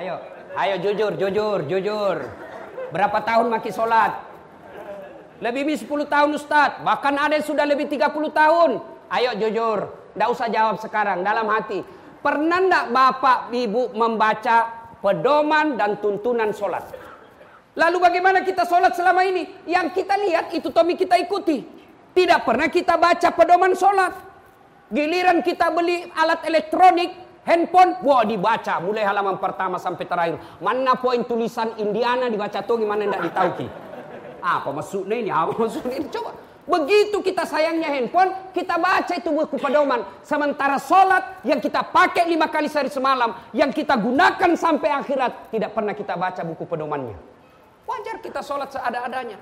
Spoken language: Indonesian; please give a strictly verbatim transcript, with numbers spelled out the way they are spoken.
Ayo, ayo jujur, jujur, jujur. Berapa tahun maki sholat? Lebih dari sepuluh tahun Ustaz. Bahkan ada yang sudah lebih tiga puluh tahun. Ayo jujur. Nggak usah jawab sekarang, dalam hati. Pernah nggak bapak ibu membaca pedoman dan tuntunan sholat? Lalu bagaimana kita sholat selama ini? Yang kita lihat itu Tommy kita ikuti. Tidak pernah kita baca pedoman sholat. Giliran kita beli alat elektronik, handphone, wah dibaca mulai halaman pertama sampai terakhir. Mana poin tulisan Indiana dibaca tuh gimana ndak ditauki. Apa maksudnya ini? Apa maksudnya ini? Coba. Begitu kita sayangnya handphone, kita baca itu buku pedoman. Sementara sholat yang kita pakai lima kali sehari semalam, yang kita gunakan sampai akhirat, tidak pernah kita baca buku pedomannya. Wajar kita sholat seada-adanya.